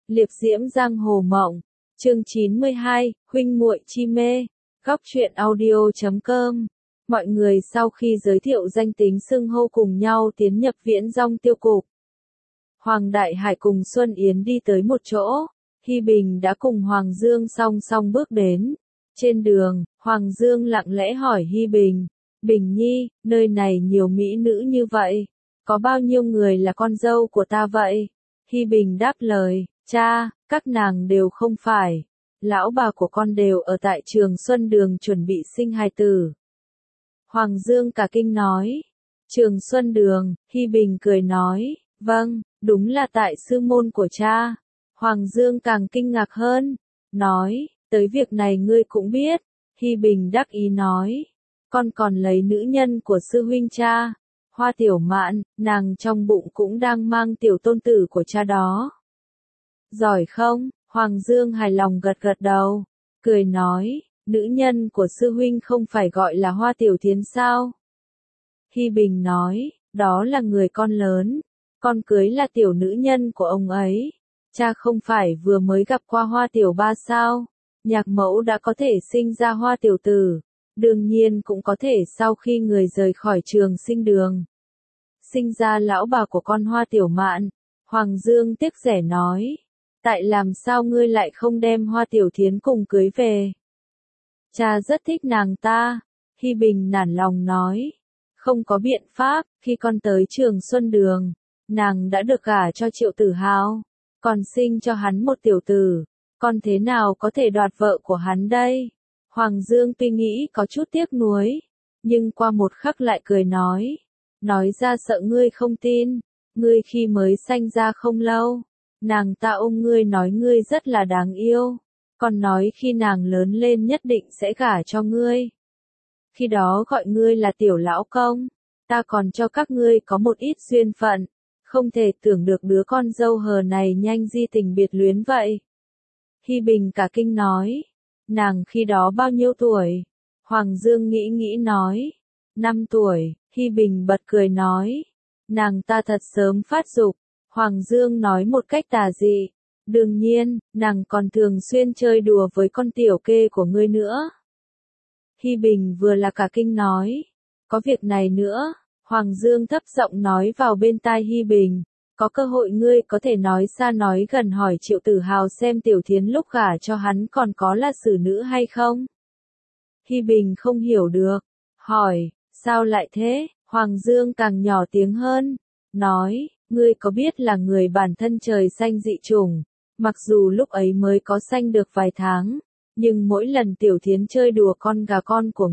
Liệp diễm giang hồ mộng. Chương 92, huynh muội chi mê. Góc truyện audio.com. Mọi người sau khi giới thiệu danh tính xưng hô cùng nhau tiến nhập Viễn Dong tiêu cục. Hoàng Đại Hải cùng Xuân Yến đi tới một chỗ, Hi Bình đã cùng Hoàng Dương song song bước đến. Trên đường, Hoàng Dương lặng lẽ hỏi Hi Bình, Bình Nhi, nơi này nhiều mỹ nữ như vậy, có bao nhiêu người là con dâu của ta vậy? Hi Bình đáp lời, cha, các nàng đều không phải. Lão bà của con đều ở tại Trường Xuân Đường chuẩn bị sinh hài tử. Hoàng Dương cả kinh nói, Trường Xuân Đường, Hi Bình cười nói, vâng, đúng là tại sư môn của cha. Hoàng Dương càng kinh ngạc hơn, nói, tới việc này ngươi cũng biết. Hi Bình đắc ý nói, con còn lấy nữ nhân của sư huynh cha, Hoa Tiểu Mạn, nàng trong bụng cũng đang mang tiểu tôn tử của cha đó. Giỏi không? Hoàng Dương hài lòng gật gật đầu, cười nói, nữ nhân của sư huynh không phải gọi là Hoa Tiểu Thiến sao? Hi Bình nói, đó là người con lớn, con cưới là tiểu nữ nhân của ông ấy. Cha không phải vừa mới gặp qua Hoa Tiểu Ba sao? Nhạc mẫu đã có thể sinh ra Hoa Tiểu Tử, đương nhiên cũng có thể sau khi người rời khỏi Trường Sinh Đường sinh ra lão bà của con Hoa Tiểu Mạn. Hoàng Dương tiếc rẻ nói, tại làm sao ngươi lại không đem Hoa Tiểu Thiến cùng cưới về? Cha rất thích nàng ta. Hi Bình nản lòng nói, không có biện pháp, khi con tới Trường Xuân Đường, nàng đã được gả cho Triệu Tử Hào, còn sinh cho hắn một tiểu tử, con thế nào có thể đoạt vợ của hắn đây? Hoàng Dương tuy nghĩ có chút tiếc nuối, nhưng qua một khắc lại cười nói ra sợ ngươi không tin, ngươi khi mới sanh ra không lâu, nàng ta ôm ngươi nói ngươi rất là đáng yêu, còn nói khi nàng lớn lên nhất định sẽ gả cho ngươi. Khi đó gọi ngươi là tiểu lão công, ta còn cho các ngươi có một ít duyên phận, không thể tưởng được đứa con dâu hờ này nhanh di tình biệt luyến vậy. Hi Bình cả kinh nói, nàng khi đó bao nhiêu tuổi? Hoàng Dương nghĩ nói, 5 tuổi. Hi Bình bật cười nói, nàng ta thật sớm phát dục. Hoàng Dương nói một cách tà dị, đương nhiên, nàng còn thường xuyên chơi đùa với con tiểu kê của ngươi nữa. Hi Bình vừa là cả kinh nói, có việc này nữa. Hoàng Dương thấp giọng nói vào bên tai Hi Bình, có cơ hội ngươi có thể nói xa nói gần hỏi Triệu Tử Hào xem Tiểu Thiến lúc gả cho hắn còn có là xử nữ hay không? Hi Bình không hiểu được, hỏi, sao lại thế? Hoàng Dương càng nhỏ tiếng hơn, nói, ngươi có biết là người bản thân trời sanh dị chủng, mặc dù lúc ấy mới có sanh được vài tháng, nhưng mỗi lần Tiểu Thiến chơi đùa con gà con của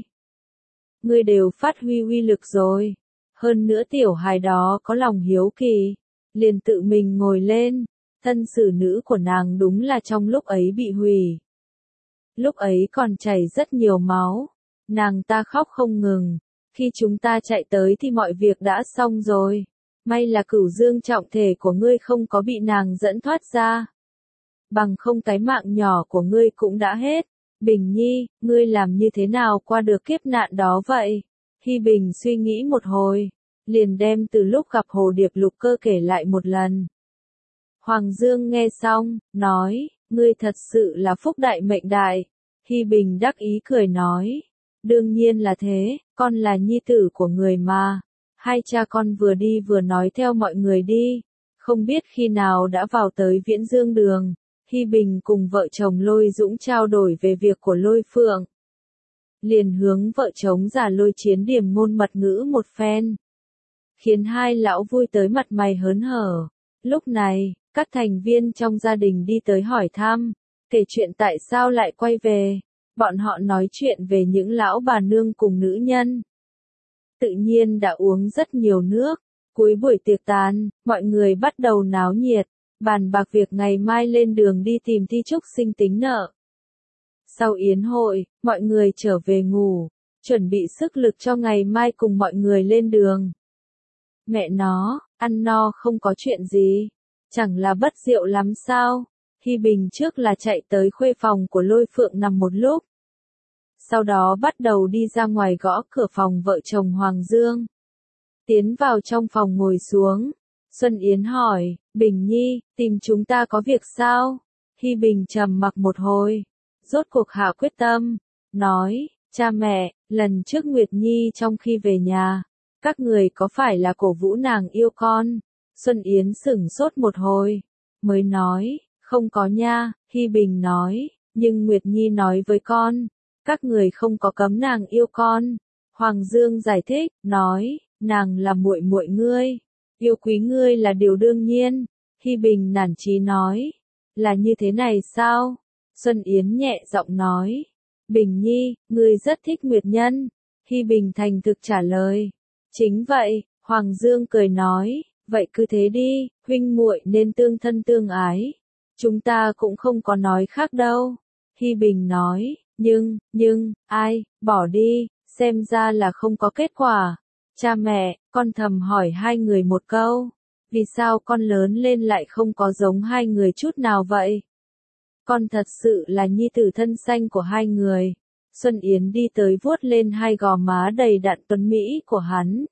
ngươi đều phát huy uy lực rồi. Hơn nữa tiểu hài đó có lòng hiếu kỳ, liền tự mình ngồi lên, thân xử nữ của nàng đúng là trong lúc ấy bị hủy. Lúc ấy còn chảy rất nhiều máu, nàng ta khóc không ngừng, khi chúng ta chạy tới thì mọi việc đã xong rồi, may là Cửu Dương trọng thể của ngươi không có bị nàng dẫn thoát ra. Bằng không cái mạng nhỏ của ngươi cũng đã hết. Bình Nhi, ngươi làm như thế nào qua được kiếp nạn đó vậy? Hi Bình suy nghĩ một hồi, liền đem từ lúc gặp Hồ Điệp Lục Cơ kể lại một lần. Hoàng Dương nghe xong, nói, ngươi thật sự là phúc đại mệnh đại. Hi Bình đắc ý cười nói, đương nhiên là thế, con là nhi tử của người mà. Hai cha con vừa đi vừa nói theo mọi người đi, không biết khi nào đã vào tới Viễn Dương Đường. Hi Bình cùng vợ chồng Lôi Dũng trao đổi về việc của Lôi Phượng. Liền hướng vợ chồng già Lôi Chiến điểm ngôn mật ngữ một phen, khiến hai lão vui tới mặt mày hớn hở. Lúc này, các thành viên trong gia đình đi tới hỏi thăm, kể chuyện tại sao lại quay về. Bọn họ nói chuyện về những lão bà nương cùng nữ nhân. Tự nhiên đã uống rất nhiều nước. Cuối buổi tiệc tàn, mọi người bắt đầu náo nhiệt, bàn bạc việc ngày mai lên đường đi tìm Thi Trúc Sinh tính nợ. Sau yến hội, mọi người trở về ngủ, chuẩn bị sức lực cho ngày mai cùng mọi người lên đường. Mẹ nó, ăn no không có chuyện gì, chẳng là bất diệu lắm sao? Hi Bình trước là chạy tới khuê phòng của Lôi Phượng nằm một lúc. Sau đó bắt đầu đi ra ngoài gõ cửa phòng vợ chồng Hoàng Dương. Tiến vào trong phòng ngồi xuống, Xuân Yến hỏi, Bình Nhi, tìm chúng ta có việc sao? Hi Bình trầm mặc một hồi, rốt cuộc hạ quyết tâm, nói, cha mẹ, lần trước Nguyệt Nhi trong khi về nhà, các người có phải là cổ vũ nàng yêu con? Xuân Yến sửng sốt một hồi, mới nói, không có nha. Hi Bình nói, nhưng Nguyệt Nhi nói với con, các người không có cấm nàng yêu con. Hoàng Dương giải thích, nói, nàng là muội muội ngươi, yêu quý ngươi là điều đương nhiên. Hi Bình nản chí nói, là như thế này sao? Xuân Yến nhẹ giọng nói, Bình Nhi, ngươi rất thích Nguyệt Nhân. Hi Bình thành thực trả lời, chính vậy. Hoàng Dương cười nói, vậy cứ thế đi, huynh muội nên tương thân tương ái. Chúng ta cũng không có nói khác đâu. Hi Bình nói, nhưng, ai, bỏ đi, xem ra là không có kết quả. Cha mẹ, con thầm hỏi hai người một câu, vì sao con lớn lên lại không có giống hai người chút nào vậy? Con thật sự là nhi tử thân xanh của hai người. Xuân Yến đi tới vuốt lên hai gò má đầy đặn tuấn mỹ của hắn.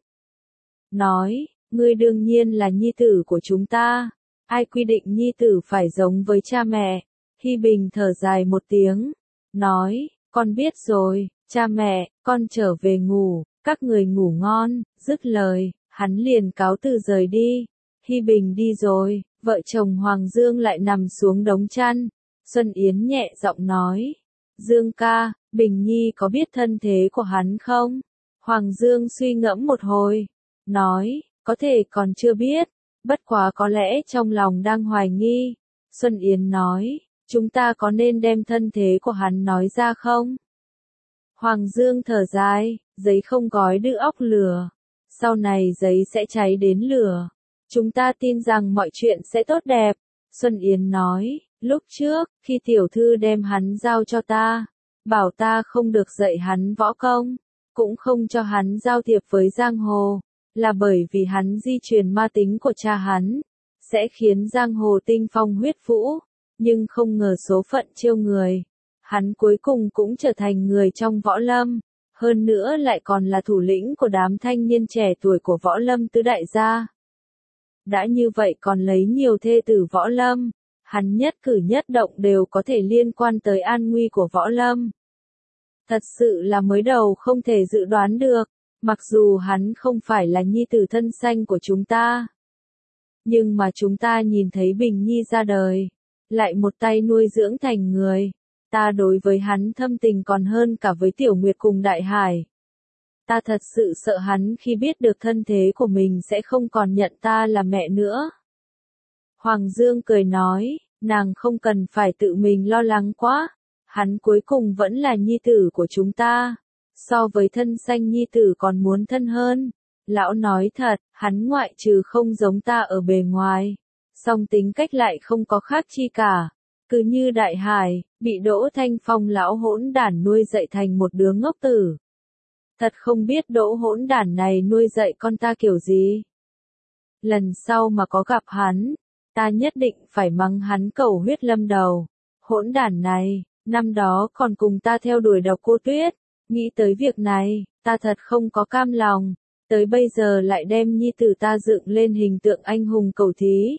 Nói, ngươi đương nhiên là nhi tử của chúng ta. Ai quy định nhi tử phải giống với cha mẹ? Hi Bình thở dài một tiếng, nói, con biết rồi, cha mẹ, con trở về ngủ, các người ngủ ngon. Dứt lời, hắn liền cáo từ rời đi. Hi Bình đi rồi, vợ chồng Hoàng Dương lại nằm xuống đống chăn. Xuân Yến nhẹ giọng nói, Dương ca, Bình Nhi có biết thân thế của hắn không? Hoàng Dương suy ngẫm một hồi, nói, có thể còn chưa biết, bất quá có lẽ trong lòng đang hoài nghi. Xuân Yến nói, chúng ta có nên đem thân thế của hắn nói ra không? Hoàng Dương thở dài, giấy không gói được óc lửa, sau này giấy sẽ cháy đến lửa. Chúng ta tin rằng mọi chuyện sẽ tốt đẹp. Xuân Yến nói, lúc trước, khi tiểu thư đem hắn giao cho ta, bảo ta không được dạy hắn võ công, cũng không cho hắn giao thiệp với giang hồ, là bởi vì hắn di truyền ma tính của cha hắn, sẽ khiến giang hồ tinh phong huyết vũ, nhưng không ngờ số phận trêu người. Hắn cuối cùng cũng trở thành người trong võ lâm, hơn nữa lại còn là thủ lĩnh của đám thanh niên trẻ tuổi của võ lâm tứ đại gia. Đã như vậy còn lấy nhiều thê tử võ lâm, hắn nhất cử nhất động đều có thể liên quan tới an nguy của võ lâm. Thật sự là mới đầu không thể dự đoán được, mặc dù hắn không phải là nhi tử thân xanh của chúng ta. Nhưng mà chúng ta nhìn thấy Bình Nhi ra đời, lại một tay nuôi dưỡng thành người. Ta đối với hắn thâm tình còn hơn cả với Tiểu Nguyệt cùng Đại Hải. Ta thật sự sợ hắn khi biết được thân thế của mình sẽ không còn nhận ta là mẹ nữa. Hoàng Dương cười nói, nàng không cần phải tự mình lo lắng quá, hắn cuối cùng vẫn là nhi tử của chúng ta, so với thân xanh nhi tử còn muốn thân hơn. Lão nói thật, hắn ngoại trừ không giống ta ở bề ngoài, song tính cách lại không có khác chi cả. Cứ như Đại Hải, bị Đỗ Thanh Phong lão hỗn đản nuôi dạy thành một đứa ngốc tử. Thật không biết Đỗ hỗn đản này nuôi dạy con ta kiểu gì. Lần sau mà có gặp hắn, ta nhất định phải mắng hắn cầu huyết lâm đầu. Hỗn đản này, năm đó còn cùng ta theo đuổi Độc Cô Tuyết, nghĩ tới việc này, ta thật không có cam lòng, tới bây giờ lại đem nhi tử ta dựng lên hình tượng anh hùng cầu thí.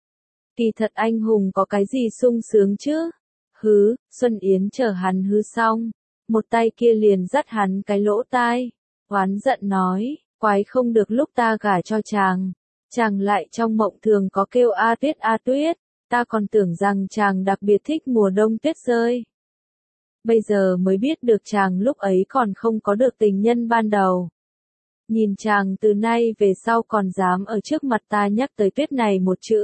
Kỳ thật anh hùng có cái gì sung sướng chứ? Hứ, Xuân Yến chờ hắn hứ xong, một tay kia liền dắt hắn cái lỗ tai, oán giận nói, quái không được lúc ta gả cho chàng, chàng lại trong mộng thường có kêu a tuyết, ta còn tưởng rằng chàng đặc biệt thích mùa đông tuyết rơi. Bây giờ mới biết được chàng lúc ấy còn không có được tình nhân ban đầu. Nhìn chàng từ nay về sau còn dám ở trước mặt ta nhắc tới tuyết này một chữ.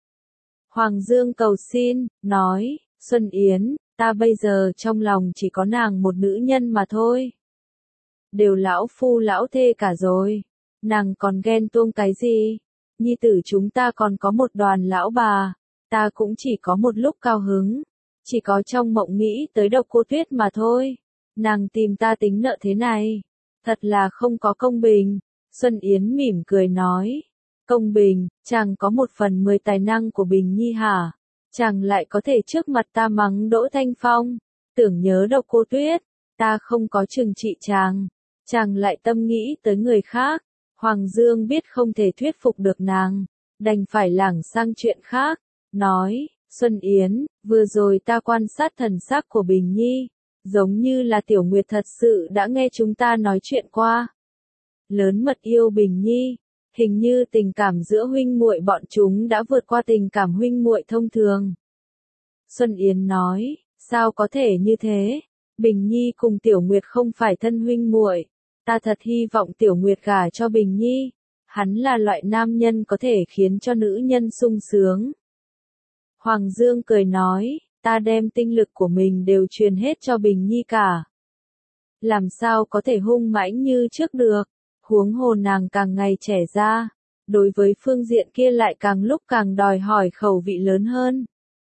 Hoàng Dương cầu xin, nói, Xuân Yến, ta bây giờ trong lòng chỉ có nàng một nữ nhân mà thôi. Đều lão phu lão thê cả rồi, nàng còn ghen tuông cái gì? Nhi tử chúng ta còn có một đoàn lão bà, ta cũng chỉ có một lúc cao hứng, chỉ có trong mộng nghĩ tới Độc Cô Tuyết mà thôi. Nàng tìm ta tính nợ thế này, thật là không có công bình. Xuân Yến mỉm cười nói, công bình, chàng có 1/10 tài năng của Bình Nhi hả? Chàng lại có thể trước mặt ta mắng Đỗ Thanh Phong, tưởng nhớ Độc Cô Tuyết, ta không có trừng trị chàng, chàng lại tâm nghĩ tới người khác. Hoàng Dương biết không thể thuyết phục được nàng, đành phải lảng sang chuyện khác, nói, Xuân Yến, vừa rồi ta quan sát thần sắc của Bình Nhi, giống như là Tiểu Nguyệt thật sự đã nghe chúng ta nói chuyện qua. Lớn mật yêu Bình Nhi, hình như tình cảm giữa huynh muội bọn chúng đã vượt qua tình cảm huynh muội thông thường. Xuân Yến nói, sao có thể như thế? Bình Nhi cùng Tiểu Nguyệt không phải thân huynh muội, ta thật hy vọng Tiểu Nguyệt gả cho Bình Nhi, hắn là loại nam nhân có thể khiến cho nữ nhân sung sướng. Hoàng Dương cười nói, ta đem tinh lực của mình đều truyền hết cho Bình Nhi cả. Làm sao có thể hung mãnh như trước được, huống hồ nàng càng ngày trẻ ra, đối với phương diện kia lại càng lúc càng đòi hỏi khẩu vị lớn hơn.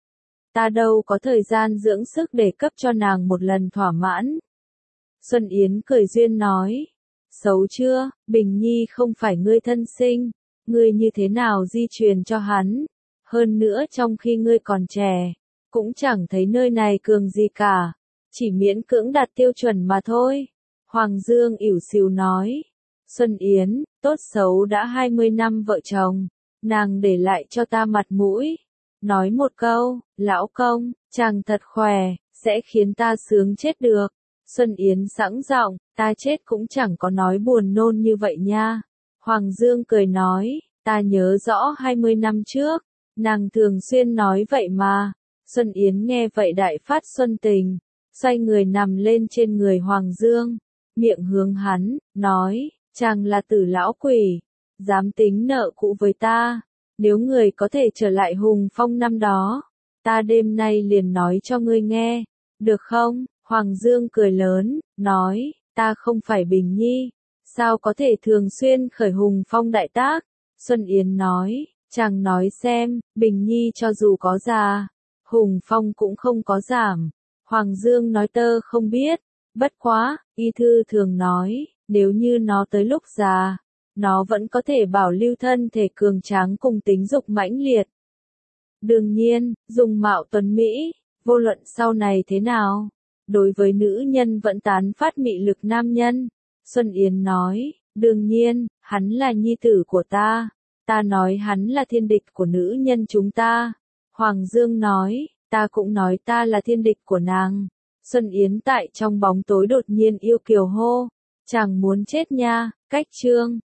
Ta đâu có thời gian dưỡng sức để cấp cho nàng một lần thỏa mãn. Xuân Yến cười duyên nói, xấu chưa, Bình Nhi không phải ngươi thân sinh, ngươi như thế nào di truyền cho hắn, hơn nữa trong khi ngươi còn trẻ, cũng chẳng thấy nơi này cường gì cả, chỉ miễn cưỡng đạt tiêu chuẩn mà thôi. Hoàng Dương ỉu xìu nói, Xuân Yến, tốt xấu đã 20 năm vợ chồng, nàng để lại cho ta mặt mũi. Nói một câu, lão công, chàng thật khỏe, sẽ khiến ta sướng chết được. Xuân Yến sẵn giọng, ta chết cũng chẳng có nói buồn nôn như vậy nha. Hoàng Dương cười nói, ta nhớ rõ 20 năm trước, nàng thường xuyên nói vậy mà. Xuân Yến nghe vậy đại phát xuân tình, xoay người nằm lên trên người Hoàng Dương, miệng hướng hắn, nói, chàng là tử lão quỷ, dám tính nợ cũ với ta. Nếu người có thể trở lại hùng phong năm đó, ta đêm nay liền nói cho ngươi nghe, được không? Hoàng Dương cười lớn, nói, ta không phải Bình Nhi, sao có thể thường xuyên khởi hùng phong đại tác? Xuân Yến nói, chàng nói xem, Bình Nhi cho dù có già, hùng phong cũng không có giảm. Hoàng Dương nói tơ không biết, bất quá, y thư thường nói, nếu như nó tới lúc già, nó vẫn có thể bảo lưu thân thể cường tráng cùng tính dục mãnh liệt. Đương nhiên, dung mạo tuấn Mỹ, vô luận sau này thế nào, đối với nữ nhân vẫn tán phát mị lực nam nhân. Xuân Yến nói, đương nhiên, hắn là nhi tử của ta nói hắn là thiên địch của nữ nhân chúng ta. Hoàng Dương nói, ta cũng nói ta là thiên địch của nàng. Xuân Yến tại trong bóng tối đột nhiên yêu kiều hô, chàng muốn chết nha, cách chương.